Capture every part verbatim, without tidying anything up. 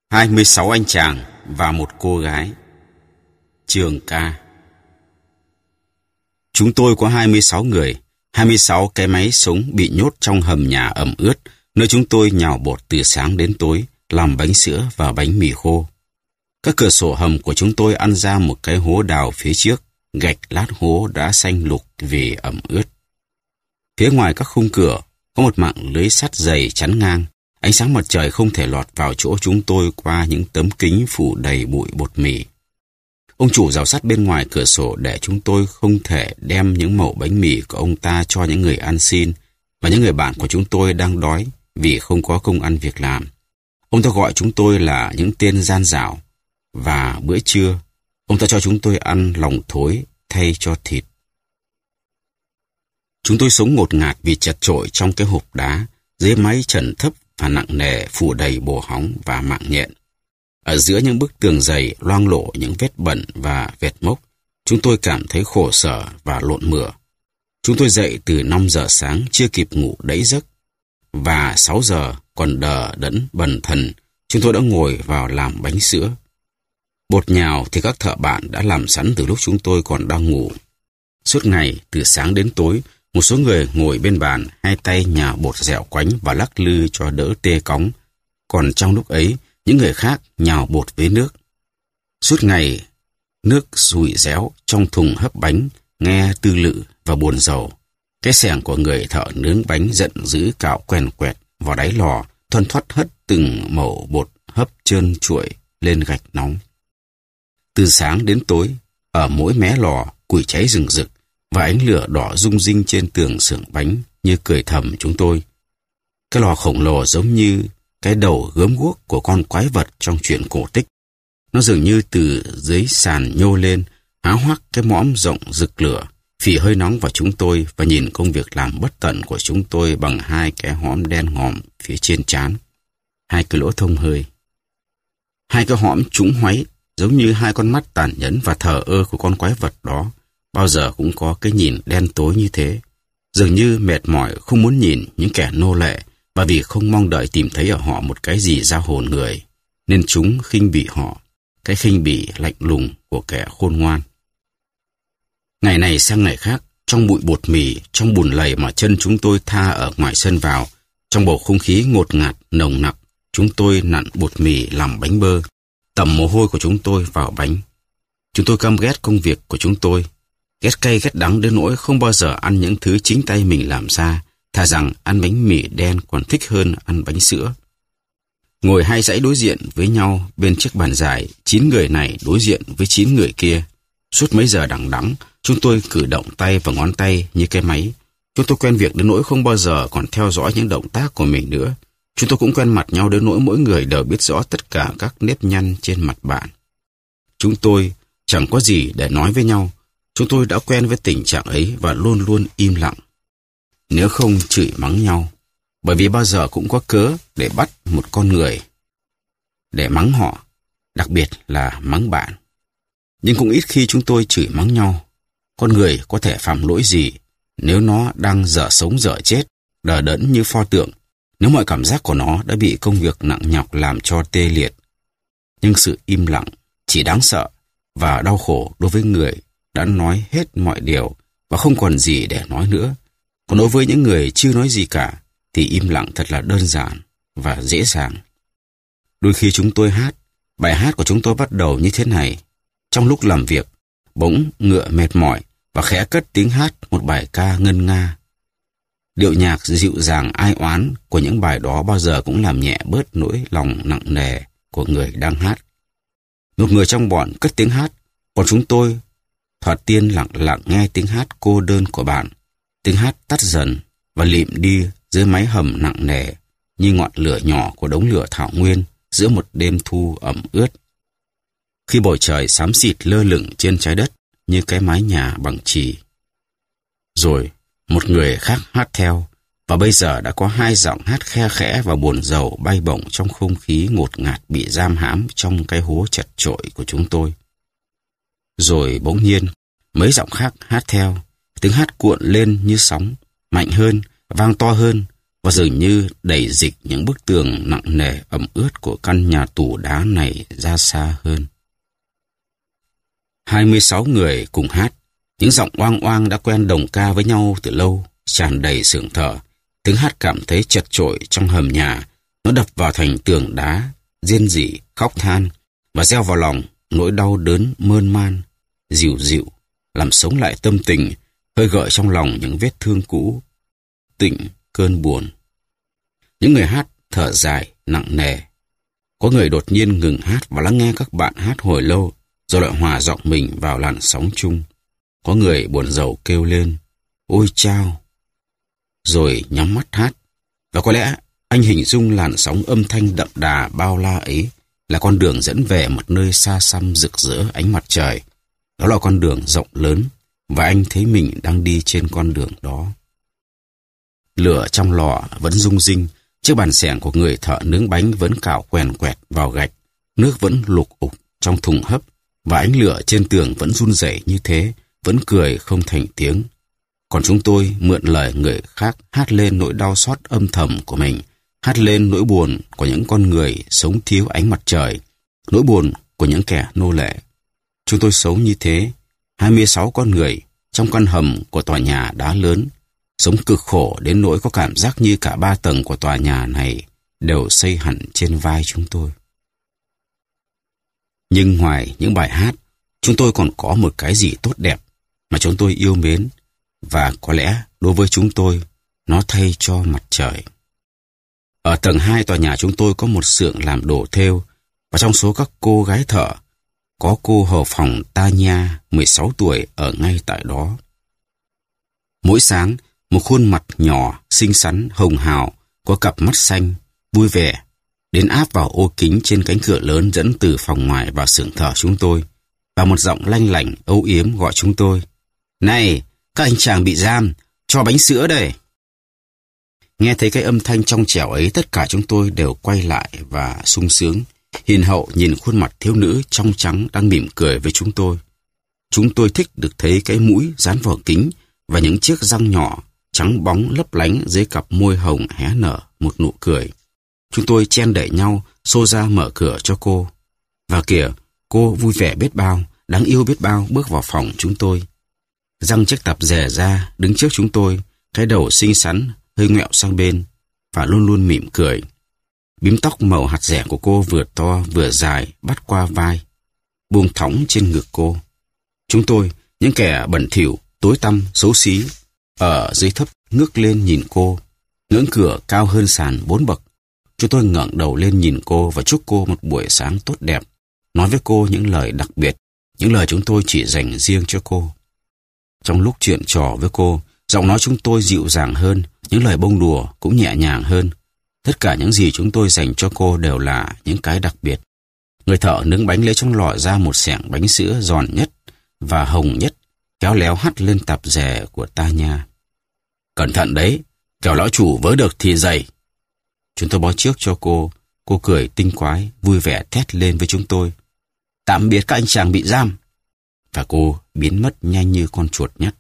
hai mươi sáu anh chàng và một cô gái. Trường ca. Chúng tôi có hai mươi sáu người, hai mươi sáu cái máy sống bị nhốt trong hầm nhà ẩm ướt, nơi chúng tôi nhào bột từ sáng đến tối, làm bánh sữa và bánh mì khô. Các cửa sổ hầm của chúng tôi ăn ra một cái hố đào phía trước, gạch lát hố đã xanh lục vì ẩm ướt. Phía ngoài các khung cửa có một mạng lưới sắt dày chắn ngang. Ánh sáng mặt trời không thể lọt vào chỗ chúng tôi qua những tấm kính phủ đầy bụi bột mì. Ông chủ rào sắt bên ngoài cửa sổ để chúng tôi không thể đem những mẩu bánh mì của ông ta cho những người ăn xin và những người bạn của chúng tôi đang đói vì không có công ăn việc làm. Ông ta gọi chúng tôi là những tên gian dảo, và bữa trưa, ông ta cho chúng tôi ăn lòng thối thay cho thịt. Chúng tôi sống ngột ngạt vì chật chội trong cái hộp đá, dưới mái trần thấp và nặng nề phủ đầy bồ hóng và mạng nhện. Ở giữa những bức tường dày loang lộ những vết bẩn và vệt mốc, chúng tôi cảm thấy khổ sở và lộn mửa. Chúng tôi dậy từ năm giờ sáng chưa kịp ngủ đẫy giấc, và sáu giờ còn đờ đẫn bần thần, chúng tôi đã ngồi vào làm bánh sữa. Bột nhào thì các thợ bạn đã làm sẵn từ lúc chúng tôi còn đang ngủ. Suốt ngày, từ sáng đến tối, một số người ngồi bên bàn, hai tay nhào bột dẻo quánh và lắc lư cho đỡ tê cóng. Còn trong lúc ấy, những người khác nhào bột với nước. Suốt ngày, nước sùi réo trong thùng hấp bánh, nghe tư lự và buồn rầu. Cái xẻng của người thợ nướng bánh giận dữ cạo quèn quẹt vào đáy lò, thoăn thoắt hất từng mẩu bột hấp trơn trụi lên gạch nóng. Từ sáng đến tối, ở mỗi mé lò, củi cháy rừng rực, và ánh lửa đỏ rung rinh trên tường xưởng bánh như cười thầm chúng tôi. Cái lò khổng lồ giống như cái đầu gớm guốc của con quái vật trong truyện cổ tích. Nó dường như từ dưới sàn nhô lên, há hoác cái mõm rộng rực lửa, phì hơi nóng vào chúng tôi và nhìn công việc làm bất tận của chúng tôi bằng hai cái hõm đen ngòm phía trên trán, hai cái lỗ thông hơi. Hai cái hõm trũng hoáy giống như hai con mắt tàn nhẫn và thờ ơ của con quái vật đó. Bao giờ cũng có cái nhìn đen tối như thế, dường như mệt mỏi không muốn nhìn những kẻ nô lệ, và vì không mong đợi tìm thấy ở họ một cái gì ra hồn người, nên chúng khinh bỉ họ, cái khinh bỉ lạnh lùng của kẻ khôn ngoan. Ngày này sang ngày khác, trong bụi bột mì, trong bùn lầy mà chân chúng tôi tha ở ngoài sân vào, trong bầu không khí ngột ngạt, nồng nặc, chúng tôi nặn bột mì làm bánh bơ, tẩm mồ hôi của chúng tôi vào bánh. Chúng tôi căm ghét công việc của chúng tôi, ghét cay ghét đắng đến nỗi không bao giờ ăn những thứ chính tay mình làm ra, thà rằng ăn bánh mì đen còn thích hơn ăn bánh sữa. Ngồi hai dãy đối diện với nhau bên chiếc bàn dài, chín người này đối diện với chín người kia. Suốt mấy giờ đằng đẵng, chúng tôi cử động tay và ngón tay như cái máy. Chúng tôi quen việc đến nỗi không bao giờ còn theo dõi những động tác của mình nữa. Chúng tôi cũng quen mặt nhau đến nỗi mỗi người đều biết rõ tất cả các nếp nhăn trên mặt bạn. Chúng tôi chẳng có gì để nói với nhau. Chúng tôi đã quen với tình trạng ấy và luôn luôn im lặng. Nếu không chửi mắng nhau, bởi vì bao giờ cũng có cớ để bắt một con người, để mắng họ, đặc biệt là mắng bạn. Nhưng cũng ít khi chúng tôi chửi mắng nhau. Con người có thể phạm lỗi gì nếu nó đang dở sống dở chết, đờ đẫn như pho tượng, nếu mọi cảm giác của nó đã bị công việc nặng nhọc làm cho tê liệt. Nhưng sự im lặng chỉ đáng sợ và đau khổ đối với người đã nói hết mọi điều và không còn gì để nói nữa. Còn đối với những người chưa nói gì cả thì im lặng thật là đơn giản và dễ dàng. Đôi khi chúng tôi hát, bài hát của chúng tôi bắt đầu như thế này. Trong lúc làm việc, bỗng ngựa mệt mỏi và khẽ cất tiếng hát một bài ca ngân nga. Điệu nhạc dịu dàng ai oán của những bài đó bao giờ cũng làm nhẹ bớt nỗi lòng nặng nề của người đang hát. Một người trong bọn cất tiếng hát, còn chúng tôi thoạt tiên lặng lặng nghe tiếng hát cô đơn của bạn. Tiếng hát tắt dần và lịm đi dưới mái hầm nặng nề như ngọn lửa nhỏ của đống lửa thảo nguyên giữa một đêm thu ẩm ướt. Khi bầu trời xám xịt lơ lửng trên trái đất như cái mái nhà bằng chì. Rồi một người khác hát theo, và bây giờ đã có hai giọng hát khe khẽ và buồn rầu bay bổng trong không khí ngột ngạt bị giam hãm trong cái hố chật chội của chúng tôi. Rồi bỗng nhiên, mấy giọng khác hát theo, tiếng hát cuộn lên như sóng, mạnh hơn, vang to hơn, và và dường như đẩy dịch những bức tường nặng nề ẩm ướt của căn nhà tù đá này ra xa hơn. hai mươi sáu người cùng hát, những giọng oang oang đã quen đồng ca với nhau từ lâu, tràn đầy xưởng thở. Tiếng hát cảm thấy chật chội trong hầm nhà, nó đập vào thành tường đá, rên rỉ, khóc than và gieo vào lòng nỗi đau đớn mơn man, dịu dịu, làm sống lại tâm tình, hơi gợi trong lòng những vết thương cũ, tịnh cơn buồn. Những người hát thở dài, nặng nề. Có người đột nhiên ngừng hát và lắng nghe các bạn hát hồi lâu, rồi lại hòa giọng mình vào làn sóng chung. Có người buồn rầu kêu lên, ôi chao, rồi nhắm mắt hát. Và có lẽ anh hình dung làn sóng âm thanh đậm đà bao la ấy là con đường dẫn về một nơi xa xăm rực rỡ ánh mặt trời. Đó là con đường rộng lớn, và anh thấy mình đang đi trên con đường đó. Lửa trong lò vẫn rung rinh, chiếc bàn xẻng của người thợ nướng bánh vẫn cào quèn quẹt vào gạch, nước vẫn lục ục trong thùng hấp, và ánh lửa trên tường vẫn run rẩy như thế, vẫn cười không thành tiếng. Còn chúng tôi mượn lời người khác hát lên nỗi đau xót âm thầm của mình, hát lên nỗi buồn của những con người sống thiếu ánh mặt trời, nỗi buồn của những kẻ nô lệ. Chúng tôi sống như thế, hai mươi sáu con người trong căn hầm của tòa nhà đá lớn, sống cực khổ đến nỗi có cảm giác như cả ba tầng của tòa nhà này đều xây hẳn trên vai chúng tôi. Nhưng ngoài những bài hát, chúng tôi còn có một cái gì tốt đẹp mà chúng tôi yêu mến, và có lẽ đối với chúng tôi, nó thay cho mặt trời. Ở tầng hai tòa nhà chúng tôi có một xưởng làm đồ thêu, và trong số các cô gái thợ, có cô hầu phòng Tanya, mười sáu tuổi, ở ngay tại đó. Mỗi sáng, một khuôn mặt nhỏ, xinh xắn, hồng hào, có cặp mắt xanh, vui vẻ, đến áp vào ô kính trên cánh cửa lớn dẫn từ phòng ngoài vào xưởng thợ chúng tôi, và một giọng lanh lảnh, âu yếm gọi chúng tôi. Này, các anh chàng bị giam, cho bánh sữa đây. Nghe thấy cái âm thanh trong trẻo ấy, tất cả chúng tôi đều quay lại và sung sướng, hiền hậu nhìn khuôn mặt thiếu nữ trong trắng đang mỉm cười với chúng tôi. Chúng tôi thích được thấy cái mũi dán vào kính và những chiếc răng nhỏ, trắng bóng lấp lánh dưới cặp môi hồng hé nở một nụ cười. Chúng tôi chen đẩy nhau, xô ra mở cửa cho cô. Và kìa, cô vui vẻ biết bao, đáng yêu biết bao bước vào phòng chúng tôi. Răng chiếc tập rè ra, đứng trước chúng tôi, cái đầu xinh xắn, hơi ngoẹo sang bên, và luôn luôn mỉm cười. Bím tóc màu hạt dẻ của cô vừa to vừa dài bắt qua vai, buông thõng trên ngực cô. Chúng tôi, những kẻ bẩn thỉu, tối tăm, xấu xí, ở dưới thấp ngước lên nhìn cô. Ngưỡng cửa cao hơn sàn bốn bậc. Chúng tôi ngẩng đầu lên nhìn cô và chúc cô một buổi sáng tốt đẹp, nói với cô những lời đặc biệt, những lời chúng tôi chỉ dành riêng cho cô. Trong lúc chuyện trò với cô, giọng nói chúng tôi dịu dàng hơn, những lời bông đùa cũng nhẹ nhàng hơn. Tất cả những gì chúng tôi dành cho cô đều là những cái đặc biệt. Người thợ nướng bánh lấy trong lọ ra một xẻng bánh sữa giòn nhất và hồng nhất, khéo léo hắt lên tạp dề của Tanya. Cẩn thận đấy, kẻo lão chủ vớ được thì dày. Chúng tôi bó trước cho cô, cô cười tinh quái, vui vẻ thét lên với chúng tôi. Tạm biệt các anh chàng bị giam. Và cô biến mất nhanh như con chuột nhắt.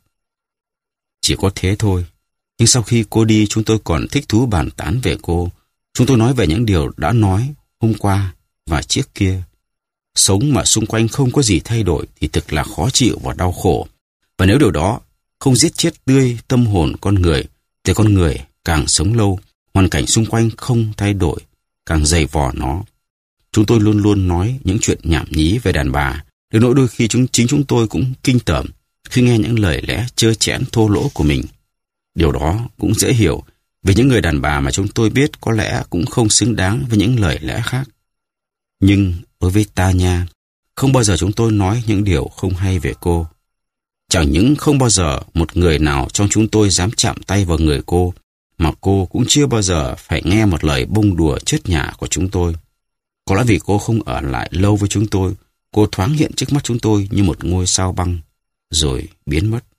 Chỉ có thế thôi. Nhưng sau khi cô đi, chúng tôi còn thích thú bàn tán về cô. Chúng tôi nói về những điều đã nói hôm qua và trước kia. Sống mà xung quanh không có gì thay đổi thì thực là khó chịu và đau khổ. Và nếu điều đó không giết chết tươi tâm hồn con người, thì con người càng sống lâu, hoàn cảnh xung quanh không thay đổi, càng dày vò nó. Chúng tôi luôn luôn nói những chuyện nhảm nhí về đàn bà, đến nỗi đôi khi chúng chính chúng tôi cũng kinh tởm khi nghe những lời lẽ trơ trẽn thô lỗ của mình. Điều đó cũng dễ hiểu, vì những người đàn bà mà chúng tôi biết có lẽ cũng không xứng đáng với những lời lẽ khác. Nhưng đối với Tanya, không bao giờ chúng tôi nói những điều không hay về cô. Chẳng những không bao giờ một người nào trong chúng tôi dám chạm tay vào người cô, mà cô cũng chưa bao giờ phải nghe một lời bông đùa chớt nhả của chúng tôi. Có lẽ vì cô không ở lại lâu với chúng tôi, cô thoáng hiện trước mắt chúng tôi như một ngôi sao băng, rồi biến mất.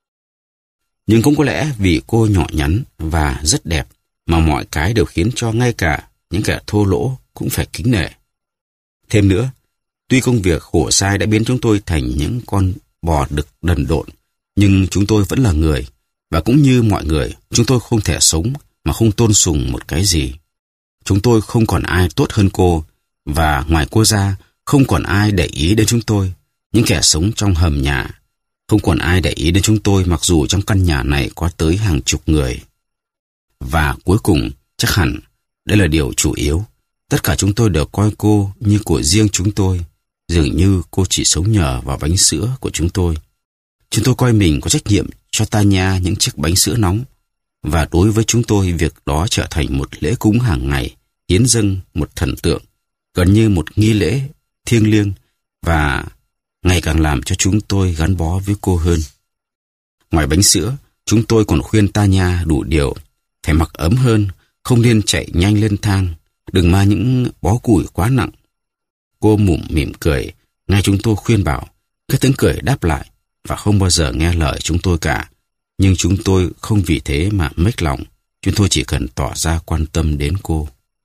Nhưng cũng có lẽ vì cô nhỏ nhắn và rất đẹp, mà mọi cái đều khiến cho ngay cả những kẻ thô lỗ cũng phải kính nể. Thêm nữa, tuy công việc khổ sai đã biến chúng tôi thành những con bò đực đần độn, nhưng chúng tôi vẫn là người, và cũng như mọi người, chúng tôi không thể sống mà không tôn sùng một cái gì. Chúng tôi không còn ai tốt hơn cô, và ngoài cô ra, không còn ai để ý đến chúng tôi, những kẻ sống trong hầm nhà. Không còn ai để ý đến chúng tôi mặc dù trong căn nhà này có tới hàng chục người. Và cuối cùng, chắc hẳn, đây là điều chủ yếu. Tất cả chúng tôi đều coi cô như của riêng chúng tôi, dường như cô chỉ sống nhờ vào bánh sữa của chúng tôi. Chúng tôi coi mình có trách nhiệm cho Tanya những chiếc bánh sữa nóng, và đối với chúng tôi việc đó trở thành một lễ cúng hàng ngày, hiến dâng một thần tượng, gần như một nghi lễ thiêng liêng, và ngày càng làm cho chúng tôi gắn bó với cô hơn. Ngoài bánh sữa, chúng tôi còn khuyên Tanya đủ điều, phải mặc ấm hơn, không nên chạy nhanh lên thang, đừng mang những bó củi quá nặng. Cô mủm mỉm cười, nghe chúng tôi khuyên bảo, cái tiếng cười đáp lại, và không bao giờ nghe lời chúng tôi cả. Nhưng chúng tôi không vì thế mà mếch lòng, chúng tôi chỉ cần tỏ ra quan tâm đến cô.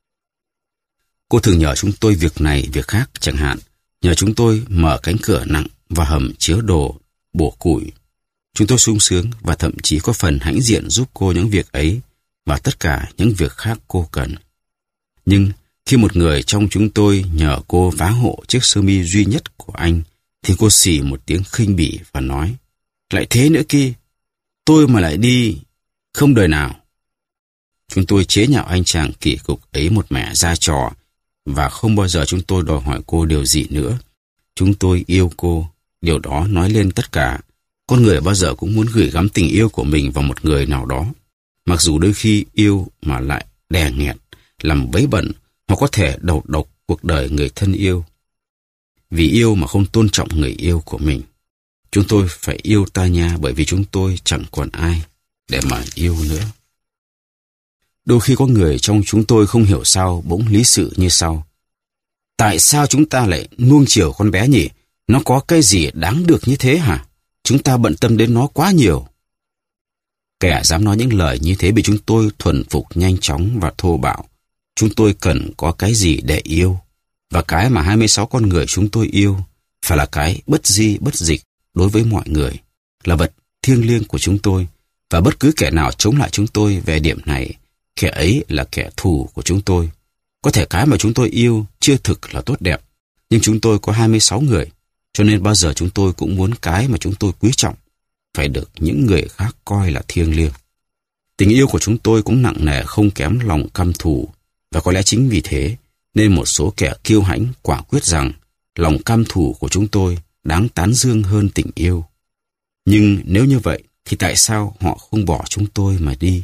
Cô thường nhờ chúng tôi việc này, việc khác, chẳng hạn, nhờ chúng tôi mở cánh cửa nặng và hầm chứa đồ, bổ củi. Chúng tôi sung sướng và thậm chí có phần hãnh diện giúp cô những việc ấy và tất cả những việc khác cô cần. Nhưng khi một người trong chúng tôi nhờ cô vá hộ chiếc sơ mi duy nhất của anh, thì cô xì một tiếng khinh bỉ và nói, lại thế nữa kia, tôi mà lại đi, không đời nào. Chúng tôi chế nhạo anh chàng kỳ cục ấy một mẻ ra trò, và không bao giờ chúng tôi đòi hỏi cô điều gì nữa. Chúng tôi yêu cô, điều đó nói lên tất cả. Con người bao giờ cũng muốn gửi gắm tình yêu của mình vào một người nào đó, mặc dù đôi khi yêu mà lại đè nghẹt, làm bấy bận, hoặc có thể đầu độc cuộc đời người thân yêu. Vì yêu mà không tôn trọng người yêu của mình. Chúng tôi phải yêu Tanya bởi vì chúng tôi chẳng còn ai để mà yêu nữa. Đôi khi có người trong chúng tôi không hiểu sao bỗng lý sự như sau. Tại sao chúng ta lại nuông chiều con bé nhỉ? Nó có cái gì đáng được như thế hả? Chúng ta bận tâm đến nó quá nhiều. Kẻ dám nói những lời như thế bị chúng tôi thuần phục nhanh chóng và thô bạo. Chúng tôi cần có cái gì để yêu. Và cái mà hai mươi sáu con người chúng tôi yêu phải là cái bất di bất dịch đối với mọi người, là vật thiêng liêng của chúng tôi, và bất cứ kẻ nào chống lại chúng tôi về điểm này, kẻ ấy là kẻ thù của chúng tôi. Có thể cái mà chúng tôi yêu chưa thực là tốt đẹp, nhưng chúng tôi có hai mươi sáu người, cho nên bao giờ chúng tôi cũng muốn cái mà chúng tôi quý trọng phải được những người khác coi là thiêng liêng. Tình yêu của chúng tôi cũng nặng nề không kém lòng căm thù, và có lẽ chính vì thế nên một số kẻ kiêu hãnh quả quyết rằng lòng căm thù của chúng tôi đáng tán dương hơn tình yêu. Nhưng nếu như vậy thì tại sao họ không bỏ chúng tôi mà đi?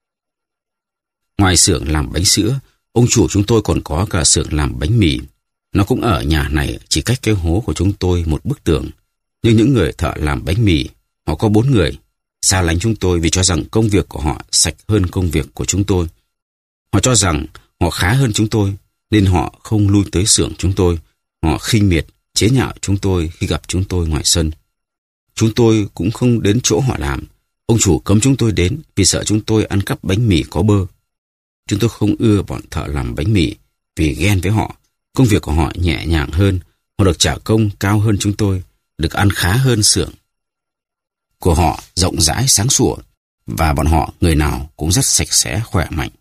Ngoài xưởng làm bánh sữa, ông chủ chúng tôi còn có cả xưởng làm bánh mì. Nó cũng ở nhà này, chỉ cách cái hố của chúng tôi một bức tường. Nhưng những người thợ làm bánh mì, họ có bốn người, xa lánh chúng tôi vì cho rằng công việc của họ sạch hơn công việc của chúng tôi. Họ cho rằng họ khá hơn chúng tôi, nên họ không lui tới xưởng chúng tôi. Họ khinh miệt, chế nhạo chúng tôi khi gặp chúng tôi ngoài sân. Chúng tôi cũng không đến chỗ họ làm. Ông chủ cấm chúng tôi đến vì sợ chúng tôi ăn cắp bánh mì có bơ. Chúng tôi không ưa bọn thợ làm bánh mì vì ghen với họ. Công việc của họ nhẹ nhàng hơn, họ được trả công cao hơn chúng tôi, được ăn khá hơn xưởng của họ rộng rãi sáng sủa, và bọn họ người nào cũng rất sạch sẽ khỏe mạnh.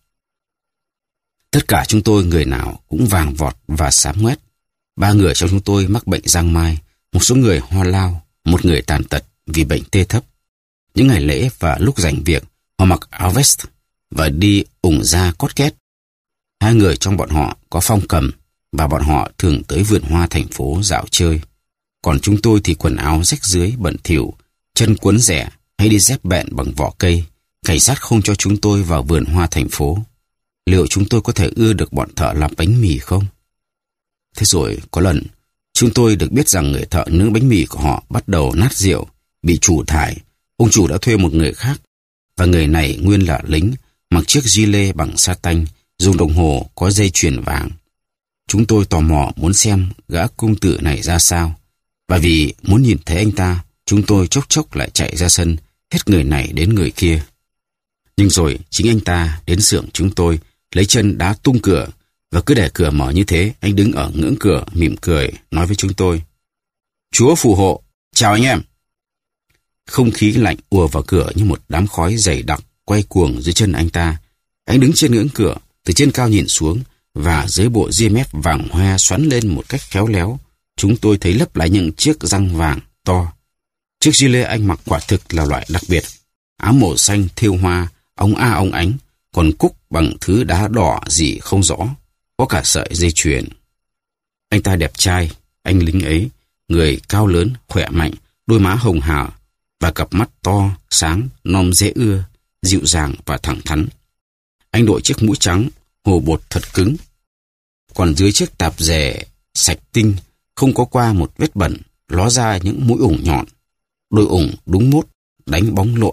Tất cả chúng tôi người nào cũng vàng vọt và xám ngoét. Ba người trong chúng tôi mắc bệnh giang mai, một số người ho lao, một người tàn tật vì bệnh tê thấp. Những ngày lễ và lúc rảnh việc, họ mặc áo vest và đi ủng da cót két. Hai người trong bọn họ có phong cầm, và bọn họ thường tới vườn hoa thành phố dạo chơi. Còn chúng tôi thì quần áo rách rưới bẩn thỉu, chân quấn rẻ hay đi dép bẹn bằng vỏ cây. Cảnh sát không cho chúng tôi vào vườn hoa thành phố. Liệu chúng tôi có thể ưa được bọn thợ làm bánh mì không? Thế rồi có lần, chúng tôi được biết rằng người thợ nướng bánh mì của họ bắt đầu nát rượu, bị chủ thải. Ông chủ đã thuê một người khác, và người này nguyên là lính, mặc chiếc gilet bằng sa tanh, dùng đồng hồ có dây chuyền vàng. Chúng tôi tò mò muốn xem gã công tử này ra sao, và vì muốn nhìn thấy anh ta, chúng tôi chốc chốc lại chạy ra sân, hết người này đến người kia. Nhưng rồi chính anh ta đến xưởng chúng tôi, lấy chân đá tung cửa, và cứ để cửa mở như thế, anh đứng ở ngưỡng cửa mỉm cười, nói với chúng tôi: Chúa phù hộ, chào anh em. Không khí lạnh ùa vào cửa như một đám khói dày đặc quay cuồng dưới chân anh ta. Anh đứng trên ngưỡng cửa, từ trên cao nhìn xuống, và dưới bộ ria mép vàng hoe xoắn lên một cách khéo léo, chúng tôi thấy lấp lại những chiếc răng vàng to. Chiếc gilet anh mặc quả thực là loại đặc biệt. Áo màu xanh thêu hoa, ống a ống ánh, còn cúc bằng thứ đá đỏ gì không rõ, có cả sợi dây chuyền. Anh ta đẹp trai, anh lính ấy, người cao lớn, khỏe mạnh, đôi má hồng hào và cặp mắt to, sáng, non dễ ưa, dịu dàng và thẳng thắn. Anh đội chiếc mũ trắng, hồ bột thật cứng. Còn dưới chiếc tạp dề sạch tinh, không có qua một vết bẩn, ló ra những mũi ủng nhọn. Đôi ủng đúng mốt, đánh bóng lộn.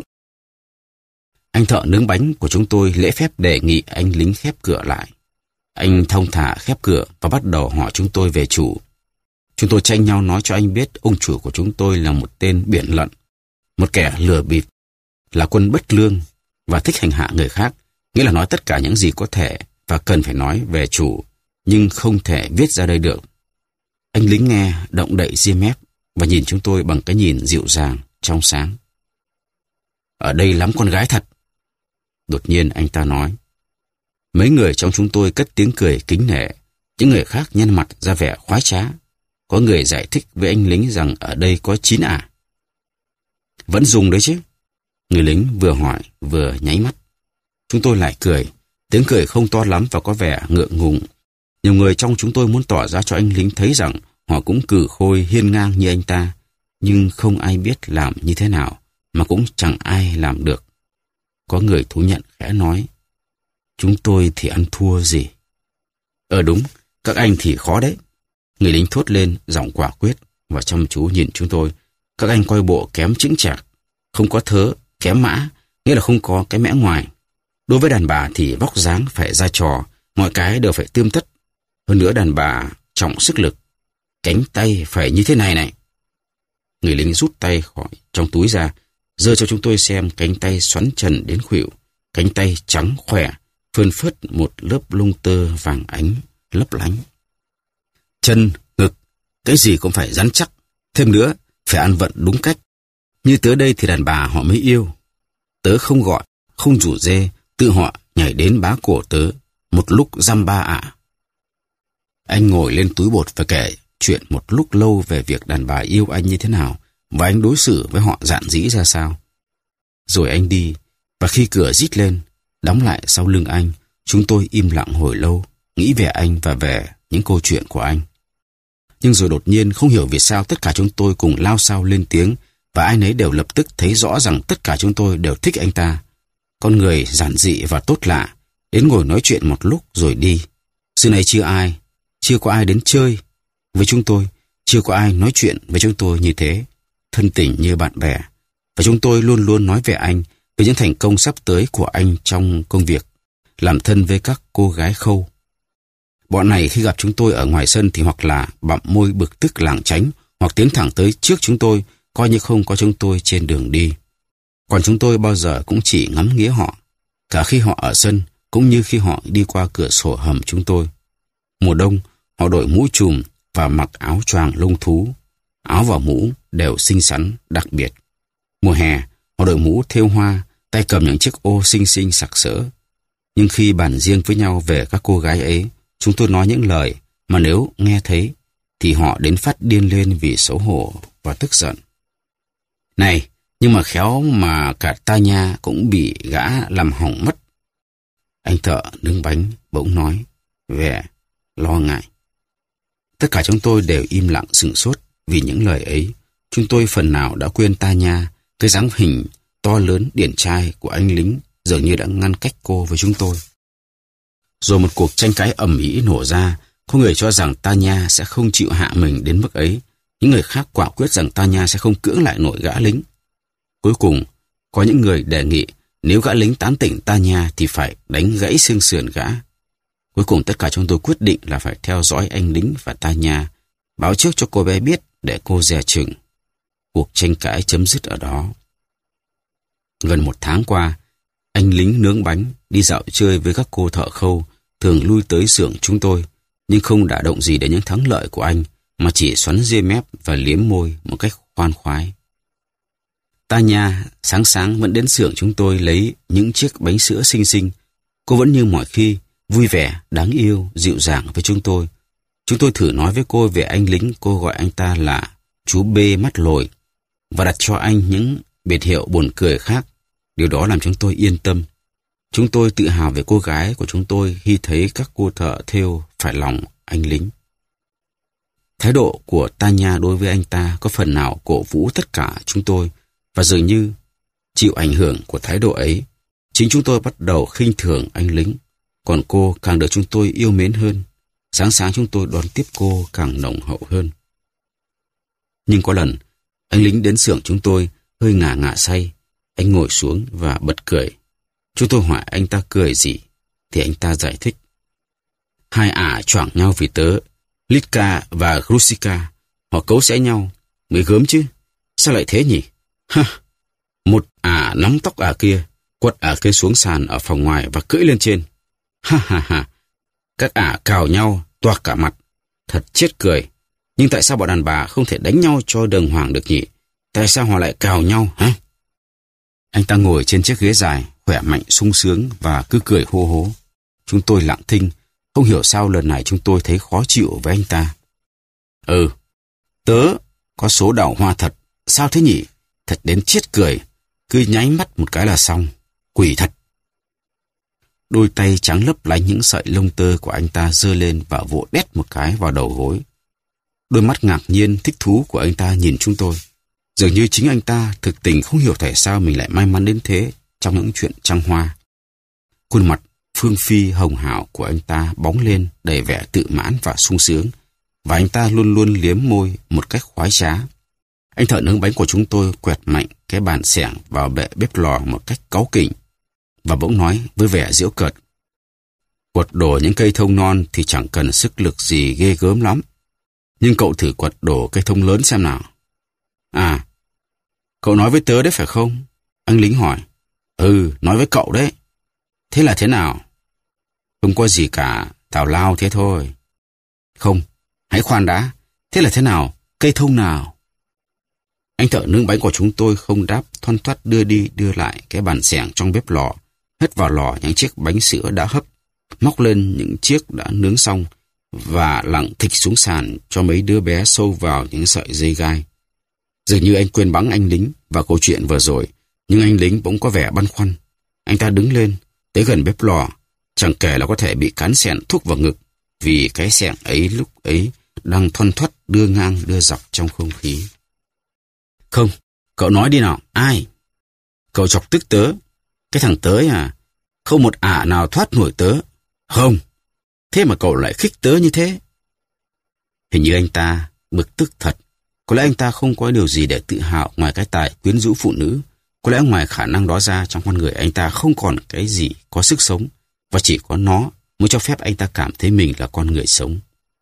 Anh thợ nướng bánh của chúng tôi lễ phép đề nghị anh lính khép cửa lại. Anh thong thả khép cửa và bắt đầu hỏi chúng tôi về chủ. Chúng tôi tranh nhau nói cho anh biết ông chủ của chúng tôi là một tên biển lận, một kẻ lừa bịp, là quân bất lương và thích hành hạ người khác, nghĩa là nói tất cả những gì có thể và cần phải nói về chủ, nhưng không thể viết ra đây được. Anh lính nghe động đậy ria mép và nhìn chúng tôi bằng cái nhìn dịu dàng, trong sáng. Ở đây lắm con gái thật. Đột nhiên anh ta nói. Mấy người trong chúng tôi cất tiếng cười kính nể, những người khác nhăn mặt ra vẻ khoái trá. Có người giải thích với anh lính rằng ở đây có chín ả. Vẫn dùng đấy chứ? Người lính vừa hỏi vừa nháy mắt. Chúng tôi lại cười, tiếng cười không to lắm và có vẻ ngượng ngùng. Nhiều người trong chúng tôi muốn tỏ ra cho anh lính thấy rằng họ cũng cừ khôi hiên ngang như anh ta, nhưng không ai biết làm như thế nào, mà cũng chẳng ai làm được. Có người thú nhận khẽ nói, chúng tôi thì ăn thua gì. Ờ đúng, các anh thì khó đấy. Người lính thốt lên giọng quả quyết và chăm chú nhìn chúng tôi. Các anh coi bộ kém chững chạc, không có thớ, kém mã, nghĩa là không có cái mẽ ngoài. Đối với đàn bà thì vóc dáng phải ra trò, mọi cái đều phải tươm tất. Hơn nữa đàn bà trọng sức lực, cánh tay phải như thế này này. Người lính rút tay khỏi trong túi ra, giơ cho chúng tôi xem cánh tay xoắn trần đến khuỷu, cánh tay trắng khỏe, phơn phớt một lớp lông tơ vàng ánh, lấp lánh. Chân, ngực, cái gì cũng phải rắn chắc, thêm nữa phải ăn vận đúng cách. Như tớ đây thì đàn bà họ mới yêu. Tớ không gọi, không rủ dê, tự họ nhảy đến bá cổ tớ, một lúc dăm ba ạ. Anh ngồi lên túi bột và kể chuyện một lúc lâu về việc đàn bà yêu anh như thế nào và anh đối xử với họ dạn dĩ ra sao. Rồi anh đi, và khi cửa rít lên, đóng lại sau lưng anh, chúng tôi im lặng hồi lâu, nghĩ về anh và về những câu chuyện của anh. Nhưng rồi đột nhiên không hiểu vì sao tất cả chúng tôi cùng lao xao lên tiếng và ai nấy đều lập tức thấy rõ rằng tất cả chúng tôi đều thích anh ta. Con người giản dị và tốt lạ, đến ngồi nói chuyện một lúc rồi đi. Xưa này chưa ai, chưa có ai đến chơi với chúng tôi, chưa có ai nói chuyện với chúng tôi như thế, thân tình như bạn bè. Và chúng tôi luôn luôn nói về anh, về những thành công sắp tới của anh trong công việc, làm thân với các cô gái khâu. Bọn này khi gặp chúng tôi ở ngoài sân thì hoặc là bặm môi bực tức lảng tránh, hoặc tiến thẳng tới trước chúng tôi, coi như không có chúng tôi trên đường đi. Còn chúng tôi bao giờ cũng chỉ ngắm nghía họ, cả khi họ ở sân, cũng như khi họ đi qua cửa sổ hầm chúng tôi. Mùa đông, họ đội mũ trùm và mặc áo choàng lông thú. Áo và mũ đều xinh xắn, đặc biệt. Mùa hè, họ đội mũ thêu hoa, tay cầm những chiếc ô xinh xinh sặc sỡ. Nhưng khi bàn riêng với nhau về các cô gái ấy, chúng tôi nói những lời mà nếu nghe thấy thì họ đến phát điên lên vì xấu hổ và tức giận. Này, nhưng mà khéo mà cả Tanya cũng bị gã làm hỏng mất. Anh thợ nướng bánh bỗng nói, vẻ lo ngại. Tất cả chúng tôi đều im lặng sửng sốt vì những lời ấy. Chúng tôi phần nào đã quên Tanya, cái dáng hình to lớn điển trai của anh lính dường như đã ngăn cách cô với chúng tôi. Rồi một cuộc tranh cãi ầm ĩ nổ ra. Có người cho rằng Tanya sẽ không chịu hạ mình đến mức ấy. Những người khác quả quyết rằng Tanya sẽ không cưỡng lại nổi gã lính. Cuối cùng, có những người đề nghị nếu gã lính tán tỉnh Tanya thì phải đánh gãy xương sườn gã. Cuối cùng tất cả chúng tôi quyết định là phải theo dõi anh lính và Tanya, báo trước cho cô bé biết để cô dè chừng. Cuộc tranh cãi chấm dứt ở đó. Gần một tháng qua, anh lính nướng bánh đi dạo chơi với các cô thợ khâu, thường lui tới xưởng chúng tôi, nhưng không đả động gì đến những thắng lợi của anh, mà chỉ xoắn ria mép và liếm môi một cách khoan khoái. Tanya sáng sáng vẫn đến xưởng chúng tôi lấy những chiếc bánh sữa xinh xinh, Cô vẫn như mọi khi, vui vẻ, đáng yêu, dịu dàng với chúng tôi. Chúng tôi thử nói với cô về anh lính, cô gọi anh ta là chú B mắt lồi và đặt cho anh những biệt hiệu buồn cười khác. Điều đó làm chúng tôi yên tâm. Chúng tôi tự hào về cô gái của chúng tôi khi thấy các cô thợ thêu phải lòng anh lính. Thái độ của Tanya đối với anh ta có phần nào cổ vũ tất cả chúng tôi, và dường như chịu ảnh hưởng của thái độ ấy, chính chúng tôi bắt đầu khinh thường anh lính, còn cô càng được chúng tôi yêu mến hơn. Sáng sáng chúng tôi đón tiếp cô càng nồng hậu hơn. Nhưng có lần, anh lính đến xưởng chúng tôi hơi ngả ngả say. Anh ngồi xuống và bật cười. Chúng tôi hỏi anh ta cười gì, thì anh ta giải thích. Hai ả choảng nhau vì tớ, Litka và Grusika. Họ cấu xé nhau, mới gớm chứ. Sao lại thế nhỉ? Ha! Một ả nắm tóc ả kia, quật ả kia xuống sàn ở phòng ngoài và cưỡi lên trên. Ha ha ha! Các ả cào nhau, toạc cả mặt. Thật chết cười. Nhưng tại sao bọn đàn bà không thể đánh nhau cho đàng hoàng được nhỉ? Tại sao họ lại cào nhau, hả? Anh ta ngồi trên chiếc ghế dài, khỏe mạnh, sung sướng và cứ cười hô hố. Chúng tôi lặng thinh, không hiểu sao lần này chúng tôi thấy khó chịu với anh ta. Ừ, tớ có số đào hoa thật. Sao thế nhỉ? Thật đến chết cười. Cứ nháy mắt một cái là xong. Quỷ thật. Đôi tay trắng lấp lánh những sợi lông tơ của anh ta giơ lên và vỗ đét một cái vào đầu gối. Đôi mắt ngạc nhiên, thích thú của anh ta nhìn chúng tôi. Dường như chính anh ta thực tình không hiểu tại sao mình lại may mắn đến thế trong những chuyện trăng hoa. Khuôn mặt phương phi hồng hào của anh ta bóng lên đầy vẻ tự mãn và sung sướng, và anh ta luôn luôn liếm môi một cách khoái trá. Anh thợ nướng bánh của chúng tôi quẹt mạnh cái bàn xẻng vào bệ bếp lò một cách cáu kỉnh, và bỗng nói với vẻ giễu cợt. Quật đổ những cây thông non thì chẳng cần sức lực gì ghê gớm lắm. Nhưng cậu thử quật đổ cây thông lớn xem nào. À, cậu nói với tớ đấy phải không? Anh lính hỏi. Ừ, nói với cậu đấy. Thế là thế nào? Không có gì cả, tào lao thế thôi. Không, hãy khoan đã. Thế là thế nào? Cây thông nào? Anh thợ nướng bánh của chúng tôi không đáp, thoăn thoắt đưa đi đưa lại cái bàn xẻng trong bếp lò, hất vào lò những chiếc bánh sữa đã hấp, móc lên những chiếc đã nướng xong và lặng thịch xuống sàn cho mấy đứa bé sâu vào những sợi dây gai. Dường như anh quên bẵng anh lính và câu chuyện vừa rồi, nhưng anh lính bỗng có vẻ băn khoăn. Anh ta đứng lên, tới gần bếp lò, chẳng kể là có thể bị cán xẻng thúc vào ngực, vì cái xẻng ấy lúc ấy đang thoăn thoắt đưa ngang đưa dọc trong không khí. Không, cậu nói đi nào, ai? Cậu chọc tức tớ. Cái thằng tới à? Không một ả nào thoát nổi tớ. Không, thế mà cậu lại khích tớ như thế. Hình như anh ta bực tức thật. Có lẽ anh ta không có điều gì để tự hào ngoài cái tài quyến rũ phụ nữ. Có lẽ ngoài khả năng đó ra, trong con người anh ta không còn cái gì có sức sống, và chỉ có nó mới cho phép anh ta cảm thấy mình là con người sống.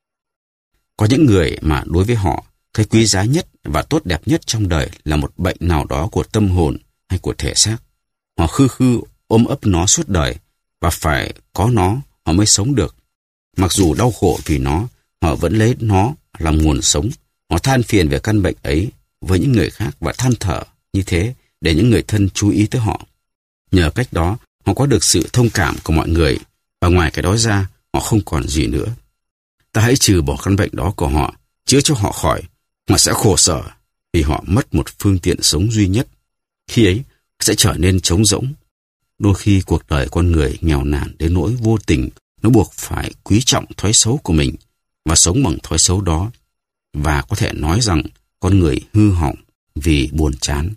Có những người mà đối với họ, cái quý giá nhất và tốt đẹp nhất trong đời là một bệnh nào đó của tâm hồn hay của thể xác. Họ khư khư ôm ấp nó suốt đời, và phải có nó họ mới sống được. Mặc dù đau khổ vì nó, họ vẫn lấy nó làm nguồn sống. Họ than phiền về căn bệnh ấy với những người khác và than thở như thế để những người thân chú ý tới họ. Nhờ cách đó, họ có được sự thông cảm của mọi người, và ngoài cái đó ra, họ không còn gì nữa. Ta hãy trừ bỏ căn bệnh đó của họ, chữa cho họ khỏi. Họ sẽ khổ sở vì họ mất một phương tiện sống duy nhất. Khi ấy, sẽ trở nên trống rỗng. Đôi khi cuộc đời con người nghèo nàn đến nỗi vô tình, nó buộc phải quý trọng thói xấu của mình và sống bằng thói xấu đó. Và có thể nói rằng con người hư hỏng vì buồn chán.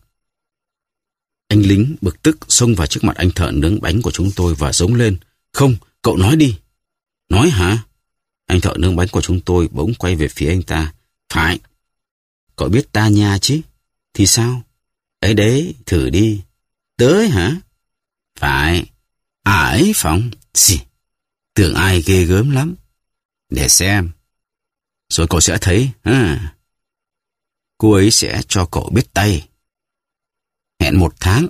Anh lính bực tức xông vào trước mặt anh thợ nướng bánh của chúng tôi và giống lên. Không, cậu nói đi. Nói hả? Anh thợ nướng bánh của chúng tôi bỗng quay về phía anh ta. Phải. Cậu biết Tanya chứ? Thì sao? Ấy đấy, thử đi. Tới hả? Phải. À ấy phòng. Xì. Tưởng ai ghê gớm lắm. Để xem. Rồi cậu sẽ thấy. À. Cô ấy sẽ cho cậu biết tay. Hẹn một tháng.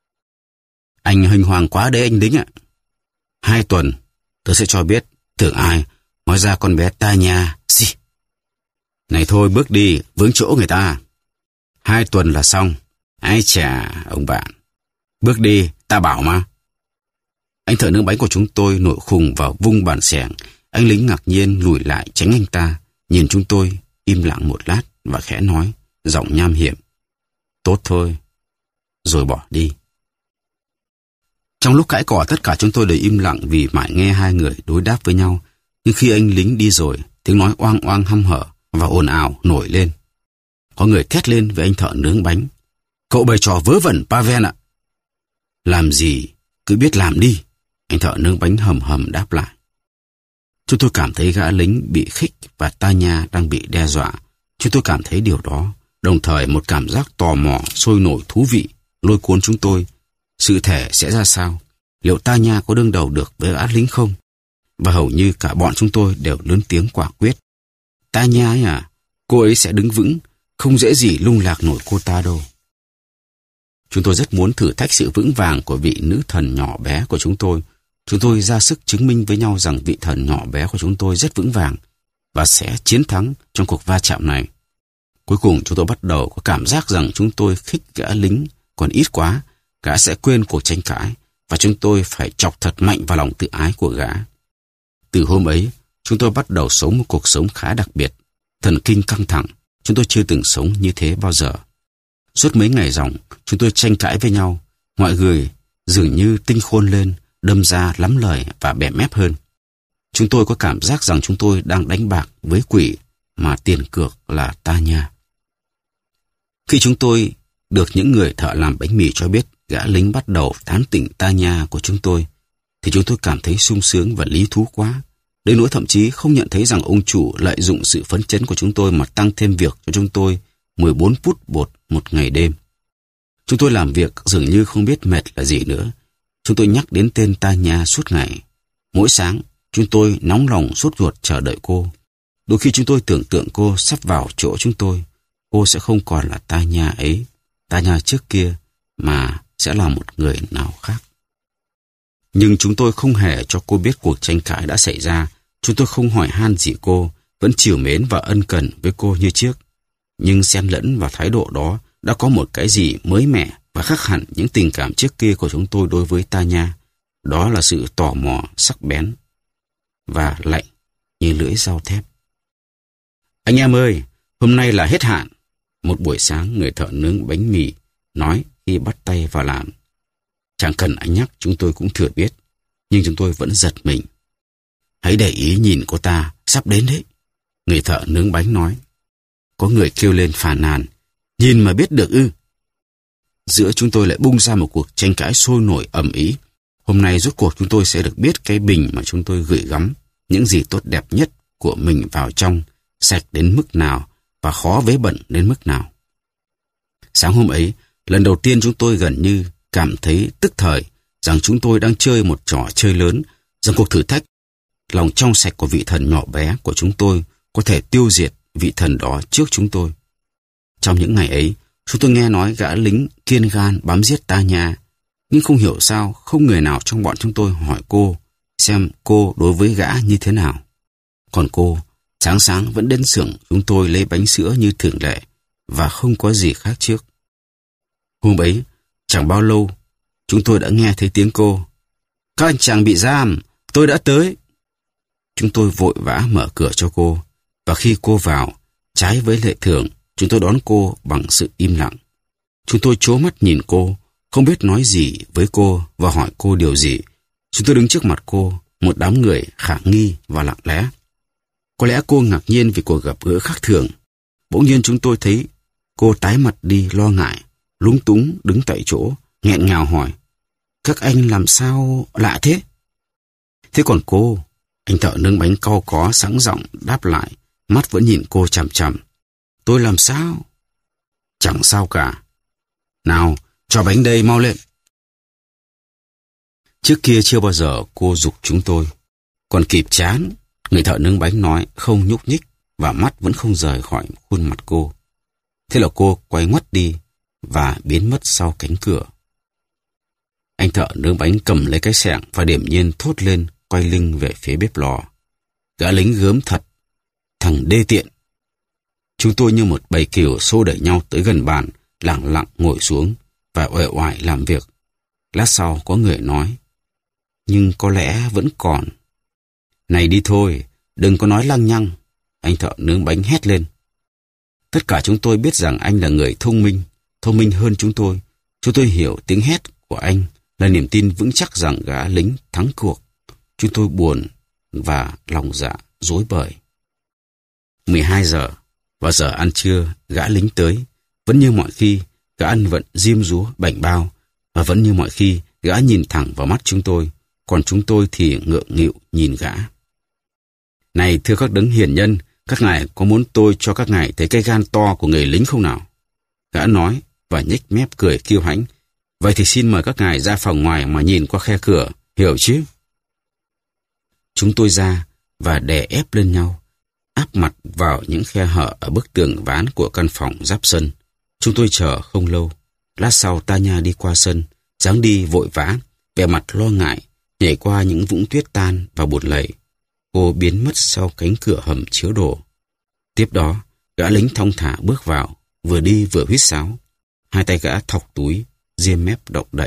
Anh huỳnh hoàng quá đấy anh lính ạ. Hai tuần, tớ sẽ cho biết. Tưởng ai. Hóa ra con bé Tanya. Xì. Này thôi bước đi, vướng chỗ người ta. Hai tuần là xong. Ai chà, ông bạn. Bước đi, ta bảo mà. Anh thợ nướng bánh của chúng tôi nổi khùng vào vung bàn xẻng. Anh lính ngạc nhiên lùi lại tránh anh ta, nhìn chúng tôi, im lặng một lát và khẽ nói, giọng nham hiểm. Tốt thôi, rồi bỏ đi. Trong lúc cãi cọ, tất cả chúng tôi đều im lặng vì mãi nghe hai người đối đáp với nhau. Nhưng khi anh lính đi rồi, tiếng nói oang oang hăm hở và ồn ào nổi lên. Có người thét lên với anh thợ nướng bánh. Cậu bày trò vớ vẩn, Pavel ạ. Làm gì, cứ biết làm đi, anh thợ nướng bánh hầm hầm đáp lại. Chúng tôi cảm thấy gã lính bị khích và Tanya đang bị đe dọa. Chúng tôi cảm thấy điều đó. Đồng thời một cảm giác tò mò, sôi nổi thú vị, lôi cuốn chúng tôi. Sự thể sẽ ra sao? Liệu Tanya có đương đầu được với gã lính không? Và hầu như cả bọn chúng tôi đều lớn tiếng quả quyết. Tanya ấy à, cô ấy sẽ đứng vững, không dễ gì lung lạc nổi cô ta đâu. Chúng tôi rất muốn thử thách sự vững vàng của vị nữ thần nhỏ bé của chúng tôi. Chúng tôi ra sức chứng minh với nhau rằng vị thần nhỏ bé của chúng tôi rất vững vàng và sẽ chiến thắng trong cuộc va chạm này. Cuối cùng chúng tôi bắt đầu có cảm giác rằng chúng tôi khích gã lính còn ít quá, gã sẽ quên cuộc tranh cãi và chúng tôi phải chọc thật mạnh vào lòng tự ái của gã. Từ hôm ấy, chúng tôi bắt đầu sống một cuộc sống khá đặc biệt, thần kinh căng thẳng. Chúng tôi chưa từng sống như thế bao giờ. Suốt mấy ngày ròng, chúng tôi tranh cãi với nhau. Mọi người dường như tinh khôn lên, đâm ra lắm lời và bẻ mép hơn. Chúng tôi có cảm giác rằng chúng tôi đang đánh bạc với quỷ mà tiền cược là Tanya. Khi chúng tôi được những người thợ làm bánh mì cho biết gã lính bắt đầu tán tỉnh Tanya của chúng tôi, thì chúng tôi cảm thấy sung sướng và lý thú quá. Đến nỗi thậm chí không nhận thấy rằng ông chủ lợi dụng sự phấn chấn của chúng tôi mà tăng thêm việc cho chúng tôi mười bốn phút bột một ngày đêm. Chúng tôi làm việc dường như không biết mệt là gì nữa. Chúng tôi nhắc đến tên Tanya suốt ngày. Mỗi sáng, chúng tôi nóng lòng sốt ruột chờ đợi cô. Đôi khi chúng tôi tưởng tượng cô sắp vào chỗ chúng tôi. Cô sẽ không còn là Tanya ấy, Tanya trước kia, mà sẽ là một người nào khác. Nhưng chúng tôi không hề cho cô biết cuộc tranh cãi đã xảy ra. Chúng tôi không hỏi han gì cô, vẫn trìu mến và ân cần với cô như trước. Nhưng xen lẫn vào thái độ đó đã có một cái gì mới mẻ và khác hẳn những tình cảm trước kia của chúng tôi đối với Tanya. Đó là sự tò mò sắc bén và lạnh như lưỡi dao thép. Anh em ơi, hôm nay là hết hạn. Một buổi sáng người thợ nướng bánh mì nói khi bắt tay vào làm. Chẳng cần anh nhắc, chúng tôi cũng thừa biết, nhưng chúng tôi vẫn giật mình. Hãy để ý nhìn cô ta, sắp đến đấy, người thợ nướng bánh nói. Có người kêu lên phàn nàn, nhìn mà biết được ư. Giữa chúng tôi lại bung ra một cuộc tranh cãi sôi nổi ầm ĩ. Hôm nay rốt cuộc chúng tôi sẽ được biết cái bình mà chúng tôi gửi gắm những gì tốt đẹp nhất của mình vào trong, sạch đến mức nào và khó vế bẩn đến mức nào. Sáng hôm ấy, lần đầu tiên chúng tôi gần như cảm thấy tức thời rằng chúng tôi đang chơi một trò chơi lớn, rằng cuộc thử thách lòng trong sạch của vị thần nhỏ bé của chúng tôi có thể tiêu diệt vị thần đó trước chúng tôi. Trong những ngày ấy, chúng tôi nghe nói gã lính kiên gan bám giết Tanya, nhưng không hiểu sao không người nào trong bọn chúng tôi hỏi cô xem cô đối với gã như thế nào. Còn cô, sáng sáng vẫn đến xưởng chúng tôi lấy bánh sữa như thường lệ và không có gì khác trước. Hôm ấy, chẳng bao lâu, chúng tôi đã nghe thấy tiếng cô. Các anh chàng bị giam, tôi đã tới. Chúng tôi vội vã mở cửa cho cô, và khi cô vào, trái với lệ thường, chúng tôi đón cô bằng sự im lặng. Chúng tôi trố mắt nhìn cô, không biết nói gì với cô và hỏi cô điều gì. Chúng tôi đứng trước mặt cô, một đám người khả nghi và lặng lẽ. Có lẽ cô ngạc nhiên vì cuộc gặp gỡ khác thường. Bỗng nhiên chúng tôi thấy cô tái mặt đi lo ngại, lúng túng đứng tại chỗ, nghẹn ngào hỏi. Các anh làm sao lạ thế? Thế còn cô, anh thợ nướng bánh cau có sẵn giọng đáp lại, mắt vẫn nhìn cô chằm chằm. Tôi làm sao? Chẳng sao cả. Nào, cho bánh đây mau lên. Trước kia chưa bao giờ cô giục chúng tôi. Còn kịp chán, người thợ nướng bánh nói không nhúc nhích và mắt vẫn không rời khỏi khuôn mặt cô. Thế là cô quay ngoắt đi và biến mất sau cánh cửa. Anh thợ nướng bánh cầm lấy cái xẻng và điềm nhiên thốt lên, quay lưng về phía bếp lò. Gã lính gớm thật, thằng đê tiện. Chúng tôi như một bầy cừu xô đẩy nhau tới gần bàn, lặng lặng ngồi xuống và uể oải làm việc. Lát sau có người nói, nhưng có lẽ vẫn còn. Này đi thôi, đừng có nói lăng nhăng, anh thợ nướng bánh hét lên. Tất cả chúng tôi biết rằng anh là người thông minh, thông minh hơn chúng tôi. Chúng tôi hiểu tiếng hét của anh là niềm tin vững chắc rằng gã lính thắng cuộc. Chúng tôi buồn và lòng dạ rối bời. mười hai giờ, vào giờ ăn trưa, gã lính tới. Vẫn như mọi khi, gã ăn vận diêm dúa bảnh bao, và vẫn như mọi khi, gã nhìn thẳng vào mắt chúng tôi, còn chúng tôi thì ngượng nghịu nhìn gã. Này thưa các đấng hiền nhân, các ngài có muốn tôi cho các ngài thấy cái gan to của người lính không nào? Gã nói và nhếch mép cười kiêu hãnh. Vậy thì xin mời các ngài ra phòng ngoài mà nhìn qua khe cửa, hiểu chứ? Chúng tôi ra và đè ép lên nhau, áp mặt vào những khe hở ở bức tường ván của căn phòng giáp sân. Chúng tôi chờ không lâu. Lát sau Tanya đi qua sân, dáng đi vội vã, vẻ mặt lo ngại, nhảy qua những vũng tuyết tan và bùn lầy. Cô biến mất sau cánh cửa hầm chứa đồ. Tiếp đó, gã lính thong thả bước vào, vừa đi vừa huýt sáo. Hai tay gã thọc túi, diêm mép động đậy.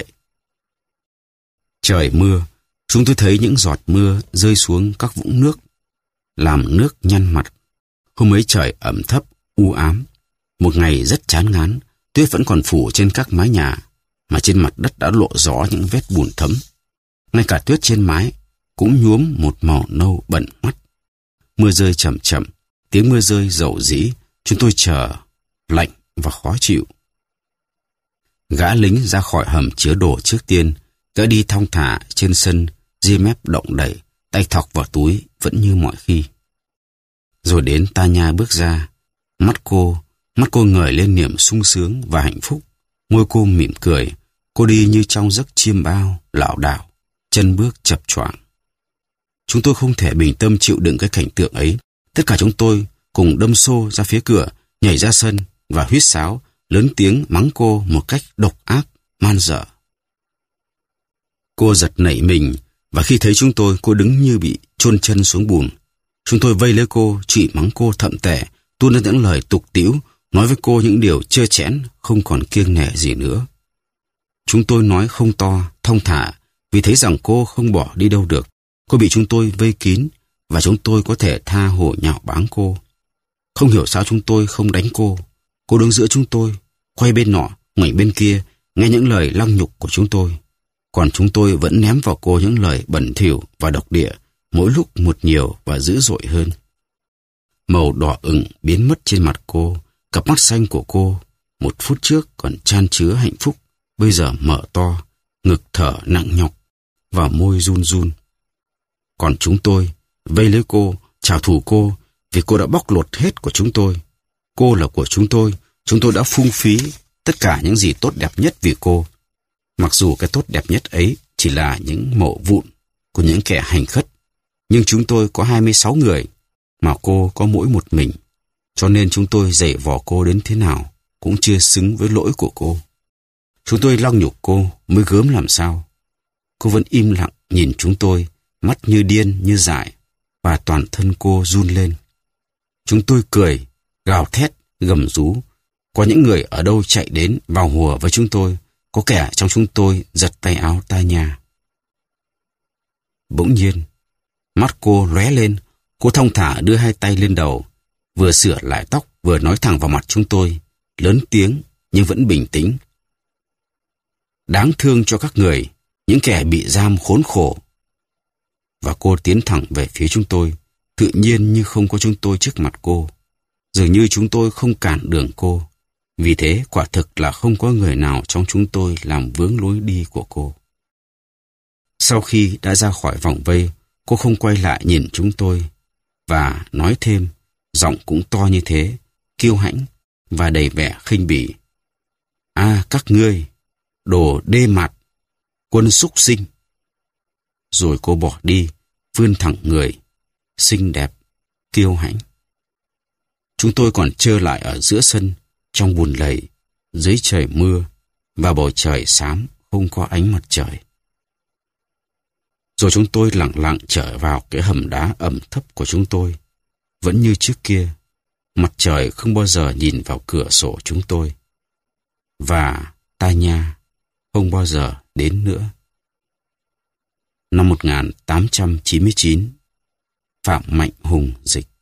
Trời mưa, chúng tôi thấy những giọt mưa rơi xuống các vũng nước, làm nước nhăn mặt. Hôm ấy trời ẩm thấp, u ám. Một ngày rất chán ngán, tuyết vẫn còn phủ trên các mái nhà, mà trên mặt đất đã lộ rõ những vết bùn thấm. Ngay cả tuyết trên mái cũng nhuốm một màu nâu bẩn mắt. Mưa rơi chậm chậm, tiếng mưa rơi dầu dĩ, chúng tôi chờ, lạnh và khó chịu. Gã lính ra khỏi hầm chứa đồ trước tiên, gã đi thong thả trên sân, ria mép động đậy, tay thọc vào túi vẫn như mọi khi. Rồi đến Tanya bước ra, mắt cô, mắt cô ngời lên niềm sung sướng và hạnh phúc, môi cô mỉm cười, cô đi như trong giấc chiêm bao, lảo đảo, chân bước chập choạng. Chúng tôi không thể bình tâm chịu đựng cái cảnh tượng ấy. Tất cả chúng tôi cùng đâm xô ra phía cửa, nhảy ra sân và huýt sáo, lớn tiếng mắng cô một cách độc ác, man dợ. Cô giật nảy mình, và khi thấy chúng tôi, cô đứng như bị chôn chân xuống bùn. Chúng tôi vây lấy cô, chửi mắng cô thậm tệ, tuôn ra những lời tục tĩu, nói với cô những điều trơ trẽn, không còn kiêng nể gì nữa. Chúng tôi nói không to, thong thả, vì thấy rằng cô không bỏ đi đâu được. Cô bị chúng tôi vây kín, và chúng tôi có thể tha hồ nhạo báng cô. Không hiểu sao chúng tôi không đánh cô. Cô đứng giữa chúng tôi, quay bên nọ, ngoảnh bên kia, nghe những lời lăng nhục của chúng tôi. Còn chúng tôi vẫn ném vào cô những lời bẩn thỉu và độc địa, mỗi lúc một nhiều và dữ dội hơn. Màu đỏ ửng biến mất trên mặt cô, cặp mắt xanh của cô, một phút trước còn chan chứa hạnh phúc, bây giờ mở to, ngực thở nặng nhọc, và môi run run. Còn chúng tôi vây lấy cô, trả thù cô, vì cô đã bóc lột hết của chúng tôi. Cô là của chúng tôi, chúng tôi đã phung phí tất cả những gì tốt đẹp nhất vì cô. Mặc dù cái tốt đẹp nhất ấy chỉ là những mẩu vụn của những kẻ hành khất, nhưng chúng tôi có hai mươi sáu người, mà cô có mỗi một mình. Cho nên chúng tôi giày vò cô đến thế nào cũng chưa xứng với lỗi của cô. Chúng tôi lăng nhục cô mới gớm làm sao. Cô vẫn im lặng nhìn chúng tôi, mắt như điên như dại, và toàn thân cô run lên. Chúng tôi cười, gào thét, gầm rú. Có những người ở đâu chạy đến vào hùa với chúng tôi, có kẻ trong chúng tôi giật tay áo Tanya. Bỗng nhiên, mắt cô lóe lên, cô thong thả đưa hai tay lên đầu, vừa sửa lại tóc vừa nói thẳng vào mặt chúng tôi, lớn tiếng nhưng vẫn bình tĩnh. Đáng thương cho các người, những kẻ bị giam khốn khổ. Và cô tiến thẳng về phía chúng tôi, tự nhiên như không có chúng tôi trước mặt cô. Dường như chúng tôi không cản đường cô. Vì thế quả thực là không có người nào trong chúng tôi làm vướng lối đi của cô. Sau khi đã ra khỏi vòng vây, cô không quay lại nhìn chúng tôi, và nói thêm, giọng cũng to như thế, kiêu hãnh và đầy vẻ khinh bỉ. À, các ngươi, đồ đê mạt, quân súc sinh. Rồi cô bỏ đi, vươn thẳng người, xinh đẹp, kiêu hãnh. Chúng tôi còn trơ lại ở giữa sân, trong bùn lầy, dưới trời mưa, và bầu trời xám không có ánh mặt trời. Rồi chúng tôi lặng lặng trở vào cái hầm đá ẩm thấp của chúng tôi. Vẫn như trước kia, mặt trời không bao giờ nhìn vào cửa sổ chúng tôi. Và Tanya không bao giờ đến nữa. năm một nghìn tám trăm chín mươi chín. Phạm Mạnh Hùng dịch.